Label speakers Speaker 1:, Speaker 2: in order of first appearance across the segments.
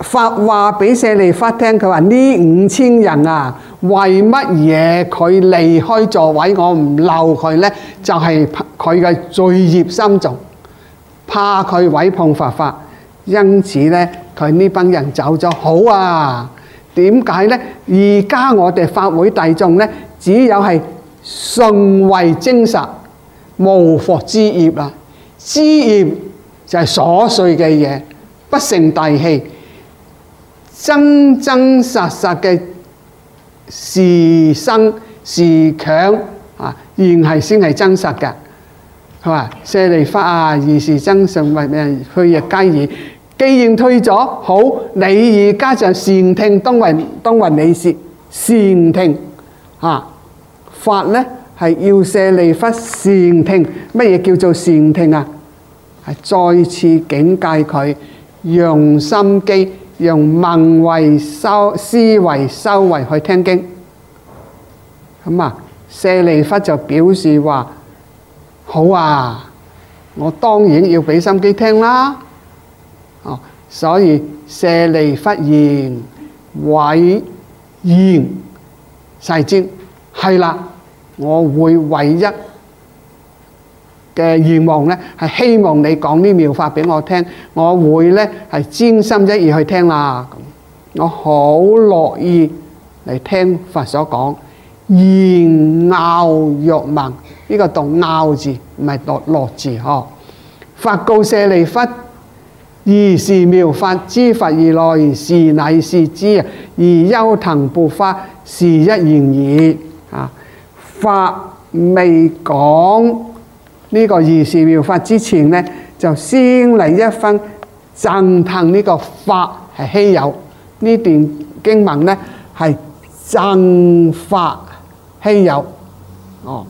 Speaker 1: 法話俾舍利弗聽，佢話呢5000人啊，為乜嘢佢離開座位，我唔留佢呢？就係佢嘅罪孽深重，怕佢毀謗佛法，因此呢，佢呢班人走咗。好啊，點解呢？而家我哋法會大眾呢，只有係純為精實，無復之業啦。之業就係瑣碎嘅嘢，不成大器。真真實實嘅是生是強啊，然係先係真實嘅，係嘛？舍利弗啊，如是真相為咩去亦皆已。既然退咗，好，你而家就善聽，當為你是善聽啊。法呢係要舍利弗善聽。乜嘢叫做善聽啊？係再次警戒佢，用心機。用聞為修思為修為去聽經，咁啊，舍利弗就表示話：好啊，我當然要俾心機聽啦。哦，所以舍利弗言唯願世尊，係啦，我會唯一嘅願望呢，係希望你講啲妙法俾我聽，我會呢係專心一意去聽啦。我好樂意嚟聽佛所講，言樂欲聞，呢個讀拗字，唔係讀樂字嗬。佛告舍利弗：爾時妙法，知佛而來，是乃是知啊！而優騰缽花，是一言耳啊！法未講呢個爾時妙法之前呢，就先嚟一分讚歎呢個法係稀有。呢段經文呢係讚法稀有，哦，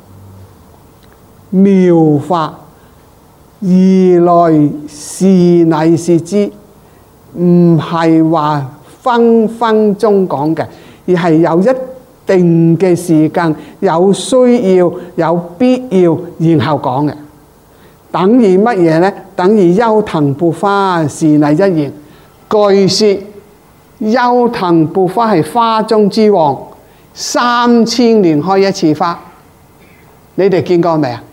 Speaker 1: 妙法而來是乃是知，唔係話分分鐘講嘅，而係有一定嘅時間，有需要有必要然後講嘅。等於乜嘢呢？等於優騰缽花，是乃一言。據說優騰缽花係花中之王，3000年開一次花。你哋見過未啊？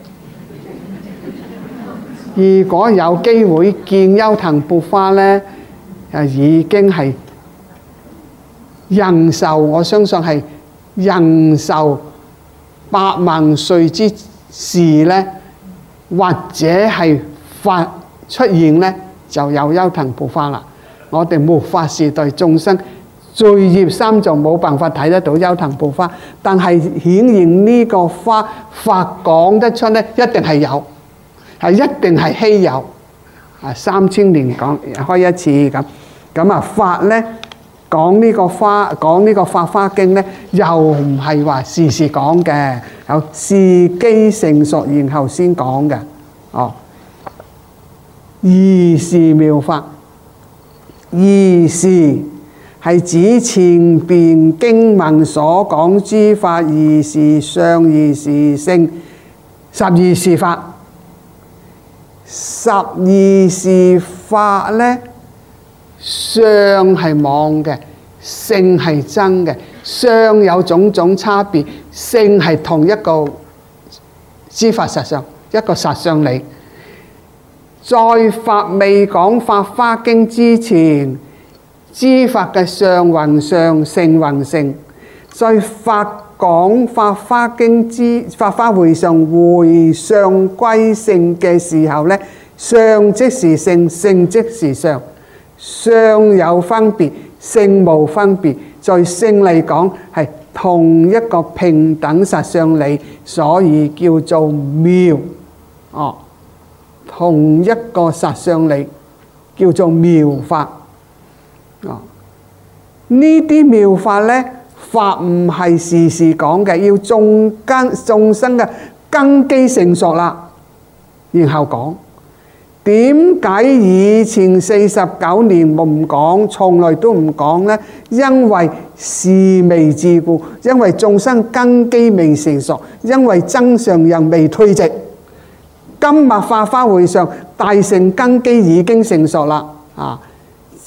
Speaker 1: 如果有機會見優騰缽花呢，已經係人壽，我相信係人壽百萬歲之時呢，或者係佛出現呢，就有優騰缽花啦。我哋末法時代眾生罪孽深重，冇辦法睇得到優騰缽花，但係顯然呢個花法講得出呢，一定係有，係一定係稀有。3000年講開一次咁啊，法呢講呢個花，講呢個法華經呢，又唔係話時時講嘅，有時機成熟然後先講嘅。哦，爾時妙法，爾時係指前邊經文所講之法，爾時相，爾時性，12時法。12時法呢，相係妄嘅，性係真嘅。相有種種差別，性係同一個知法實相，一個實相理。在法未講法華經之前，知法嘅相云相，性云性。在法講法華經之法華會上會相歸性嘅時候呢，相即是性，性即是相。相有分別，性無分別。在性嚟講係同一個平等實相理，所以叫做妙。哦，同一個實相理叫做妙法。哦，呢啲妙法呢，法唔係時時講嘅，要眾生嘅根基成熟啦，然後講。點解以前49年唔講，從來都唔講呢？因為事未至故，因為眾生根基未成熟，因為增上人未退席。今日法華會上大乘根基已經成熟啦，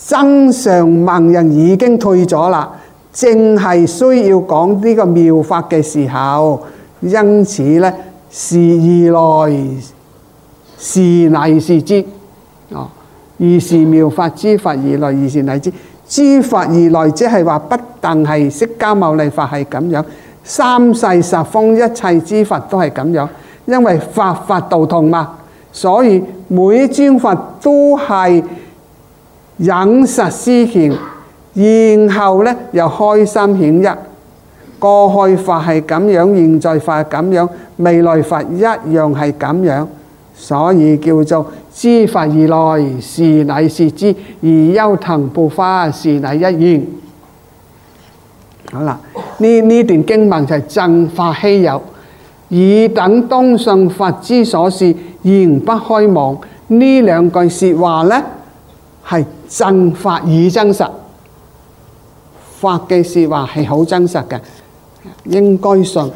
Speaker 1: 真上盲人已經退咗啦，正係需要講呢個妙法嘅時候，因此呢，是而來是乃是知。而是妙法之法而來，而是乃知。諸法而來，即係話不但係釋迦牟尼法係咁樣，三世十方一切之法都係咁樣，因為法法道同嘛，所以每尊法都係引實施現，然後呢又開心顯一。過去法係咁樣，現在法係咁樣，未來法一樣係咁樣，所以叫做諸法而來，是乃是知，而優騰布花，是乃一現。好啦，呢段經文就係正法稀有，爾等當信法之所是，言不虛妄。呢兩句説話呢，係正法以真實，法嘅説話係好真實嘅，應該信。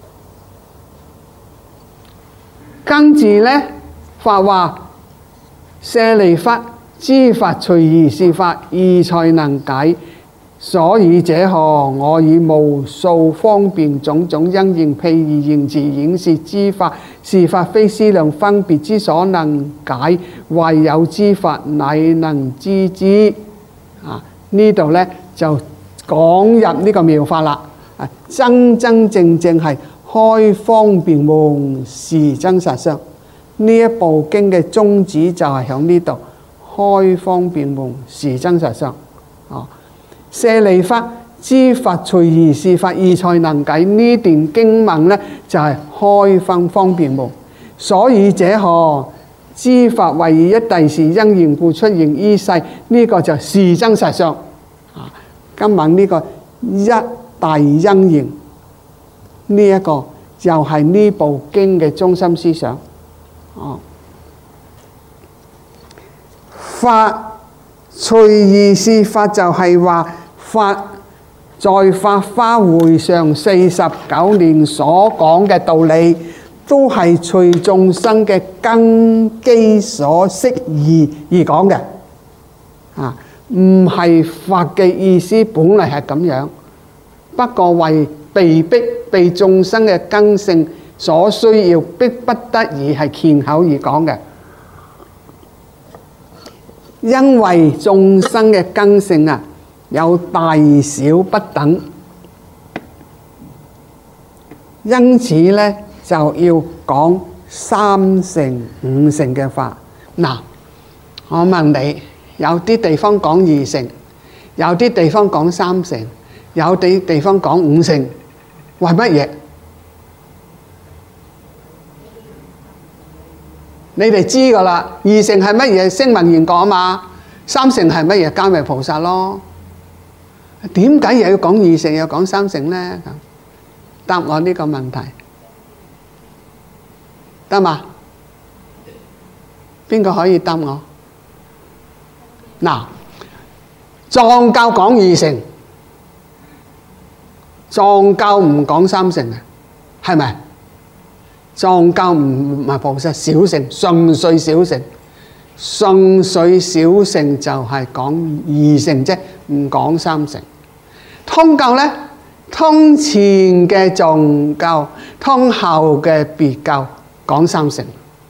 Speaker 1: 跟住呢，法話舍利弗，諸法隨宜是法，義才能解。所以這項我以無數方便種種因緣譬喻言辭演示之法，是法非思量分別之所能解，唯有之法乃能知之。呢度呢就講入呢個妙法啦。真真正正係開方便門，是真實相。呢一部經嘅宗旨就係喺呢度，開方便門，是真實相。舍利弗，諸法隨宜是法，義才能解。呢段經文呢，就係開方便門。所以這項諸法為以一諦是因緣故出現於世，呢個就是真實相。今晚呢個一諦因緣，呢一個就係呢部經嘅中心思想。法隨宜是法，就係話法在法華會上49年所講嘅道理，都係隨眾生嘅根基所適宜而講嘅。唔係法嘅意思本嚟係咁樣，不過為被逼被眾生嘅根性所需要，逼不得已係犒口而講嘅。因為眾生嘅根性有大小不等，因此呢就要講三乘五乘嘅法。嗱，我問你，有啲地方講二乘，有啲地方講三乘，有啲地方講五乘，為乜嘢？你哋知噶啦，二乘係乜嘢？聲聞緣覺啊嘛。三乘係乜嘢？迦葉菩薩咯。點解又要講二乘又要講三乘呢？答我呢個問題得嘛？邊個可以答我？嗱，藏教講二乘，藏教唔講三乘啊，係咪？藏教唔係菩薩小乘，純粹小乘，純粹小乘就係講二乘啫，唔講三乘。通教呢，通前嘅藏教，通後嘅別教，講三乘，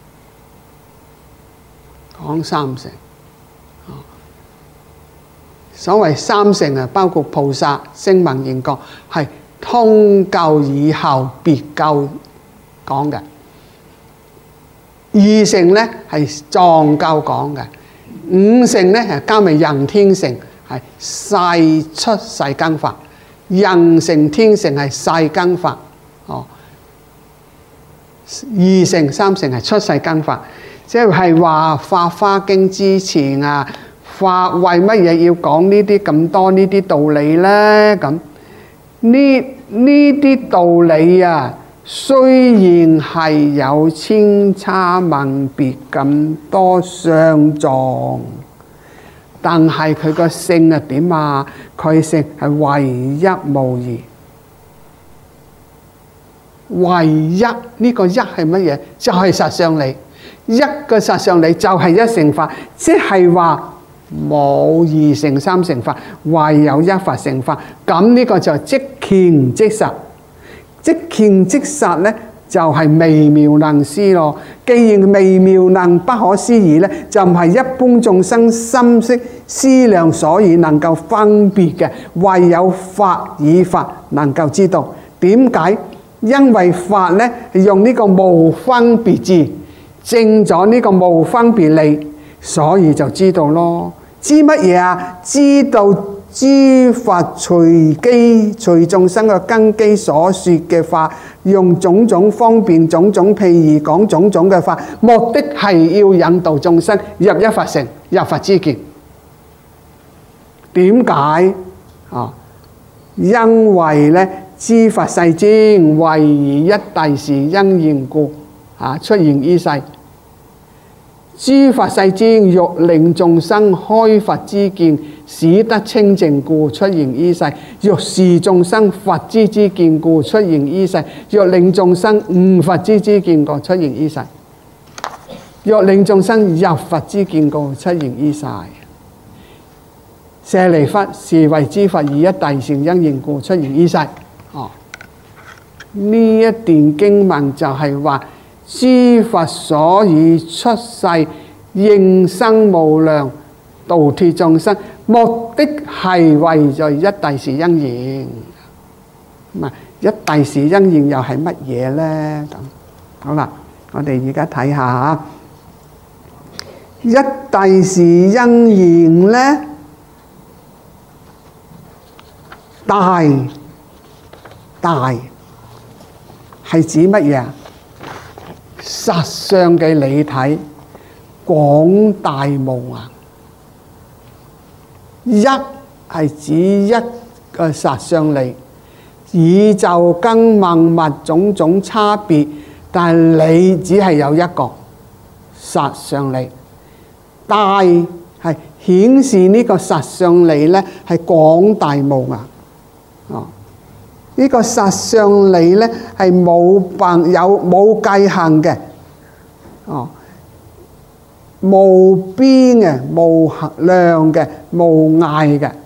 Speaker 1: 講三乘。所謂三乘包括菩薩、聲聞緣覺，係通教以後別教講嘅。二乘呢係藏教講嘅，五乘呢係加埋人天乘，係世出世間法，人乘天乘係世間法。二乘三乘係出世間法，即係話《法華經》之前法為乜嘢要講呢啲咁多呢啲道理呢？咁呢啲道理雖然係有千差萬別咁多相狀，但係佢個性係點啊？佢性係唯一無二。唯一呢個一係乜嘢？就係實相理。一個實相理就係一乘法，即係話冇二乘三乘法，唯有一法乘法。咁呢個就即犍即實。即犍即實咧，就係微妙能思咯。既然微妙能不可思議咧，就唔係一般眾生心識思量所以能夠分別嘅，唯有法與法能夠知道。點解？因為法咧係用呢個無分別智，證咗呢個無分別理，所以就知道咯。知乜嘢啊？知道諸法隨機隨眾生嘅根基所說嘅法，用種種方便、種種譬喻講種種嘅法，目的係要引導眾生入一法乘、入佛知見。點解啊？因為咧，諸法世尊為而一諦是因緣故出現於世。諸法世尊欲令眾生開佛知見，使得清淨故出現於世；欲示眾生佛之知見故出現於世；欲令眾生悟佛之知見故出現於世；欲令眾生入佛之見故出現於世。舍利弗，是為諸佛而一諦是因緣故出現於世。呢一段經文就係話，諸佛所以出世應生無量度脫眾生，目的係為咗一諦是因緣。咁啊，一諦是因緣又係乜嘢呢？咁好啦，我哋而家睇下一諦是因緣呢，大係指乜嘢啊？實相嘅理體，廣大無涯。一係指一個實相理，宇宙跟萬物種種差別，但係理只係有一個實相理。大係顯示呢個實相理咧係廣大無涯。呢個實相理咧係冇界限嘅，無邊嘅、無量嘅、無涯嘅。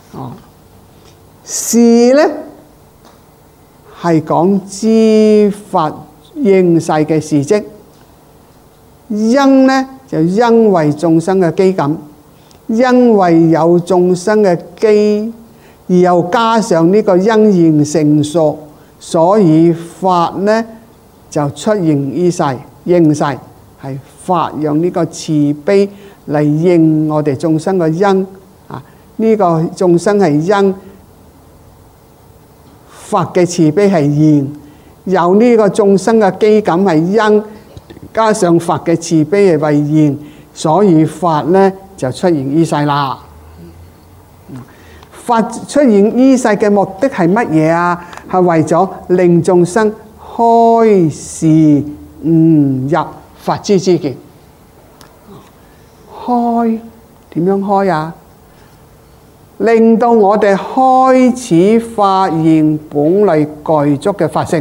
Speaker 1: 事咧係講諸法應世嘅事蹟，因咧就因為眾生嘅機感，因為有眾生嘅機。而又加上呢個因緣成熟，所以法呢就出現於世，應世係法用呢個慈悲嚟應我哋眾生嘅因啊！呢個眾生係因，法嘅慈悲係緣，有呢個眾生嘅機感係因，加上法嘅慈悲係為緣，所以法呢就出現於世啦。法出現於世嘅目的係乜嘢啊？係為咗令眾生開示悟入佛之知見。開點樣開啊？令到我哋開始發現本來具足嘅法性。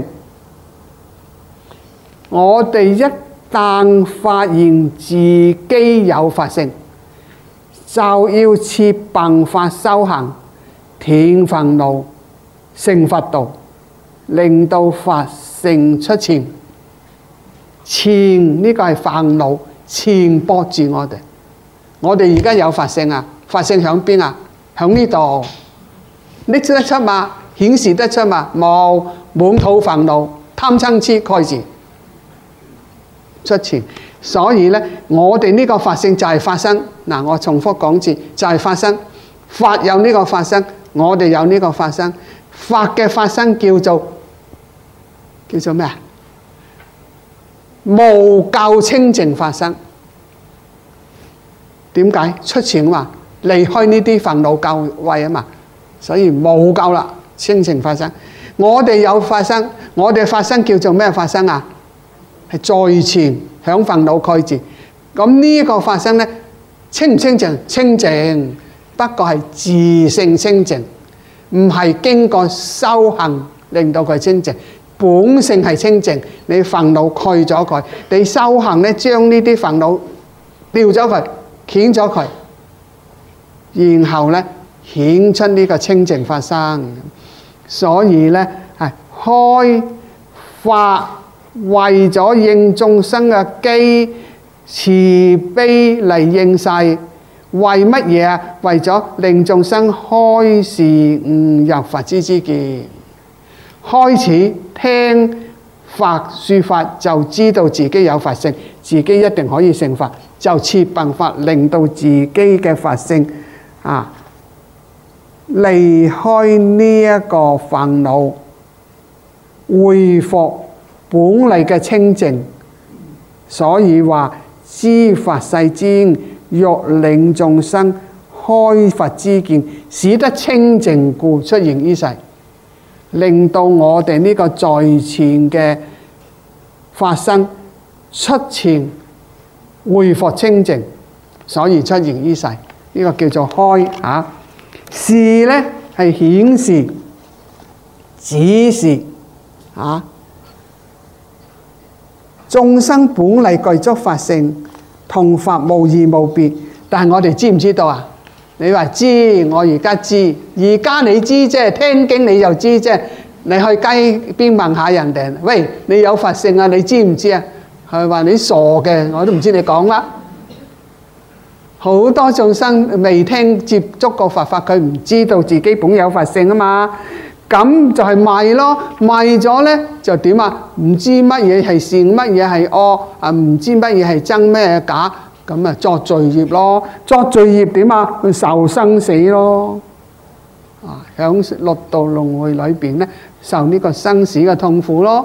Speaker 1: 我哋一旦發現自己有法性，就要設辦法修行。斷煩惱，成佛道，令到法性出前。前呢個係煩惱，前搏住我哋。我哋而家有法性啊，法性響邊啊？響呢度，拎得出嘛？顯示得出嘛？冇，滿肚煩惱，貪嗔癡蓋住出前。所以咧，我哋呢個法性就係法身。嗱，我重複講次，就係法身。法有呢個法身。我哋有呢個法身，法嘅法身叫做咩啊？無垢清淨法身。點解？出前嘛，離開呢啲煩惱垢位啊嘛，所以無垢啦，清淨法身。我哋有法身，我哋法身叫做咩法身啊？係在前響煩惱蓋住。咁呢個法身咧，清唔清淨？清淨。不過係自性清淨，唔係經過修行令到佢清淨，本性係清淨。你煩惱蓋咗佢，你修行咧將呢啲煩惱掉咗佢，遣咗佢， 然後咧顯出呢個清淨法身。所以咧係開發為咗應眾生嘅機，慈悲嚟應世。為乜嘢啊？為咗令眾生開示悟入佛之知見，開始聽法説法就知道自己有法性，自己一定可以成佛，就設辦法令到自己嘅法性離開呢一個煩惱，恢復本嚟嘅清淨。所以話知法世尊欲令眾生開佛之見，使得清淨故出現於世，令到我哋呢個在前嘅法身出前恢復清淨，所以出現於世。呢個叫做開啊。示呢係顯示、指示啊。眾生本嚟具足法性，同法無異無別，但係我哋知唔知道啊？你話知，我而家知，而家你知啫，聽經你就知啫。你去街邊問下人哋，喂，你有法性啊？你知唔知啊？佢話你傻嘅，我都唔知你講乜。好多眾生未聽接觸過佛法，佢唔知道自己本有法性啊嘛。咁就係迷咯，迷咗呢就點啊？唔知乜嘢係善，乜嘢係惡啊？唔知乜嘢係真，咩假，咁啊作罪業咯。作罪業點啊？去受生死咯。喺六道輪迴裏邊呢，受呢個生死嘅痛苦咯。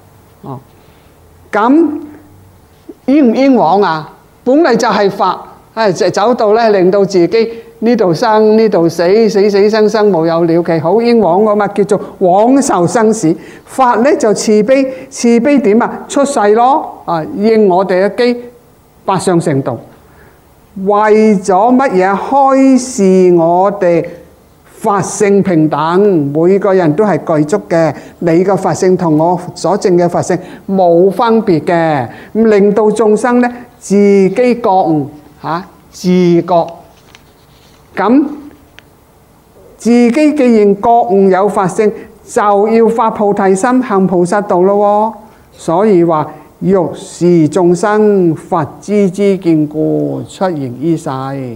Speaker 1: 咁冤唔冤枉啊？本嚟就係法，就走到呢令到自己呢度生呢度死，死死生生無有了期，好冤枉噶嘛，叫做枉受生死。法呢就慈悲，慈悲點啊？出世咯，應我哋嘅機，八相成道。為咗乜嘢？開示我哋法性平等，每個人都係具足嘅。你嘅法性同我所證嘅法性冇分別嘅，咁令到眾生呢自己覺悟自覺。咁自己既然覺悟有法性，就要發菩提心，行菩薩道咯。所以話欲示眾生佛之知見故出現於世。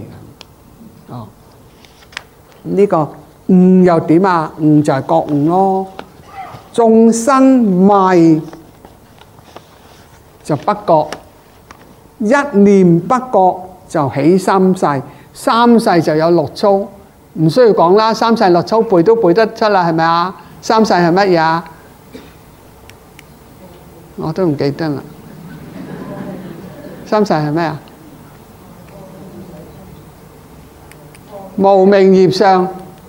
Speaker 1: 呢個悟又點啊？悟就係覺悟咯。眾生迷就不覺，一念不覺就起三世。三世就有六粗，唔需要講啦。三世六粗背都背得出啦，係咪啊？三世係乜嘢啊？我都唔記得啦。三世係咩啊？無明業相、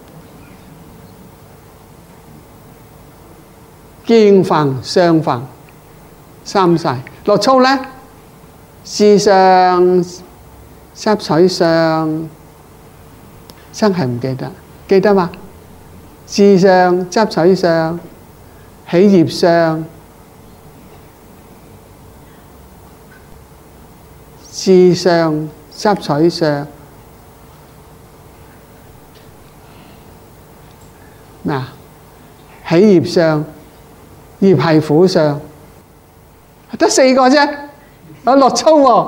Speaker 1: 見分、相分，三世。六粗呢？事相、執取相，真係唔記得，記得嘛？事相、執取相、起業相、事相、執取相，嗱，起業相，業係苦相，得四個啫，有六粗喎。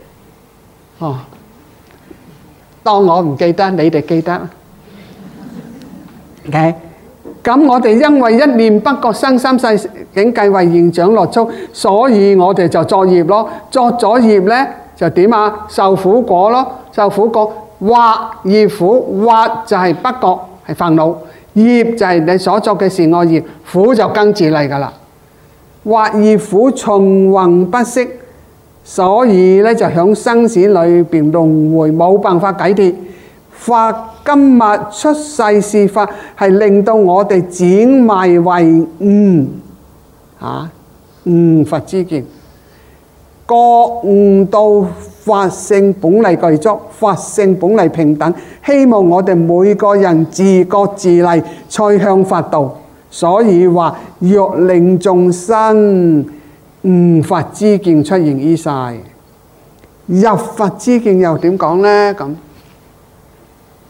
Speaker 1: 當我唔記得，你哋記得。OK，咁我哋因為一念不覺生三世境計為現長六粗，所以我哋就作業咯。作咗業呢就點啊？受苦果咯。受苦果惑業苦，惑就係不覺，係煩惱；業就係你所作嘅善惡業，苦就跟住嚟噶啦。惑業苦循環不息。所以咧就響生死裏邊輪迴，冇辦法解脫。佛今日出世示法，係令到我哋轉迷為悟，悟佛之見，覺悟到法性本嚟具足，法性本嚟平等。希望我哋每個人自覺自勵，趨向法道。所以話欲令眾生悟佛之見出現於世，入佛之見又點講呢？咁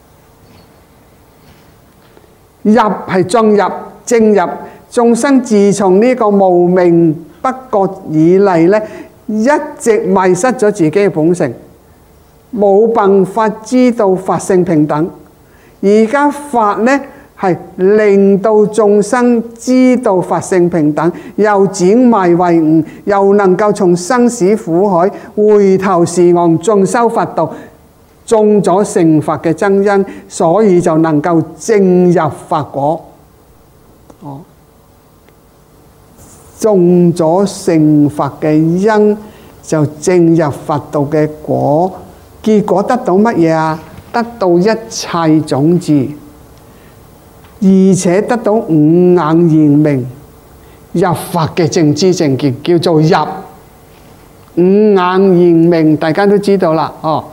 Speaker 1: 入係進入、正入。眾生自從呢個無明不覺以嚟呢，一直迷失咗自己嘅本性，冇辦法知道法性平等。而家法呢係令到眾生知道法性平等，又轉迷為悟，又能夠從生死苦海回頭是岸，進修佛道，種咗成佛嘅真因，所以就能夠證入佛果。種咗成佛嘅因，就證入佛道嘅果。結果得到乜嘢啊？得到一切種子，而且得到五眼圓明，入佛嘅正知正見，叫做入。五眼圓明大家都知道啦，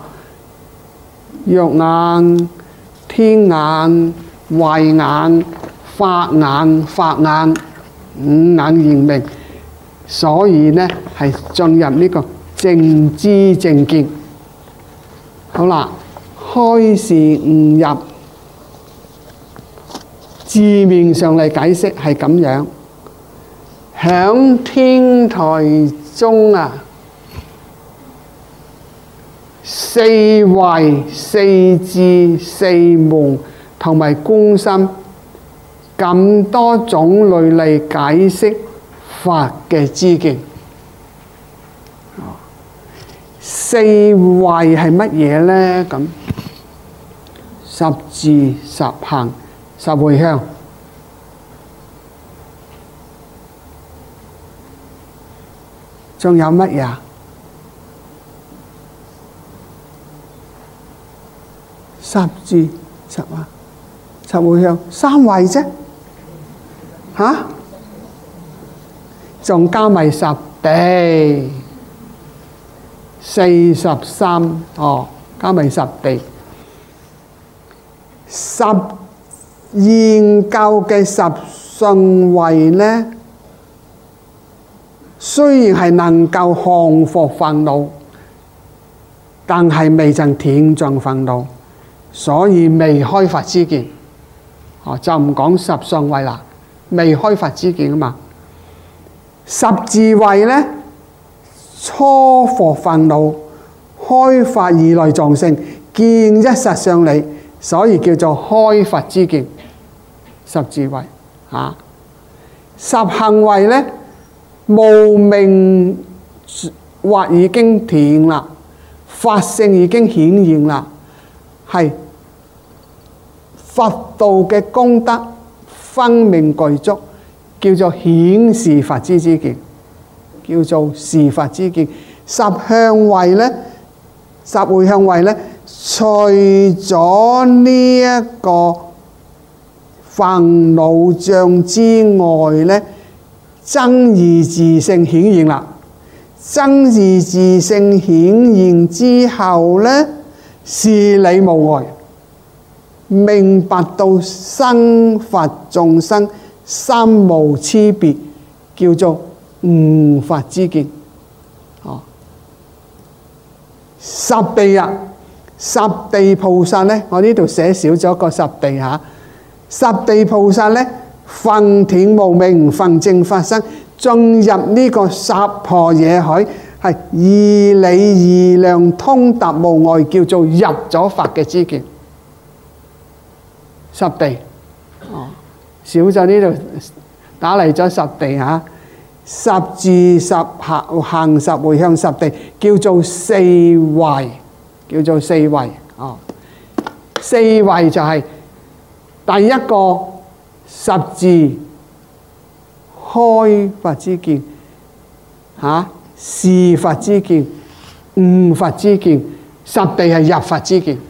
Speaker 1: 肉眼、天眼、慧眼、法眼、法眼，五眼圓明，所以呢係進入呢個正知正見。好啦，開示悟入，字面上嚟解釋係咁樣。響天台中啊，四慧、四智、四門同埋觀心，咁多種類嚟解釋法嘅知見。四慧係乜嘢呢？咁十智、十行、十回向。仲有乜嘢？十智、十行、十回向，三慧啫。嚇？仲加埋十地。43加埋十地，十研究嘅十信慧呢，雖然係能夠降伏煩惱，但係未曾斷盡煩惱，所以未開發知見。就唔講十信慧啦，未開發知見啊嘛。十智慧呢，初伏煩惱，開發二內藏性，見一實相理，所以叫做開發知見。十智慧十行慧呢，無明惑已經斷啦，法性已經顯現啦，係佛道嘅功德分明具足，叫做顯示法之知見，叫做示法知見。十向慧呢，十回向慧呢，除咗呢一個煩惱障之外呢，真如自性顯現啦。真如自性顯現之後呢，事理無礙，明白到生法眾生三無差別，叫做悟法知見。十地啊，十地菩薩呢，我呢度寫少咗個十地嚇。十地菩薩呢，分斷無明，分證法身，進入呢個娑婆野海，係義理義量通達無礙，叫做入咗法嘅知見。十地，少咗呢度打嚟咗十地嚇。十智、十行、十回向、十地，叫做四慧，叫做四慧。四慧就係第一個十智開法知見，示法知見，悟法知見。十地係入法知見。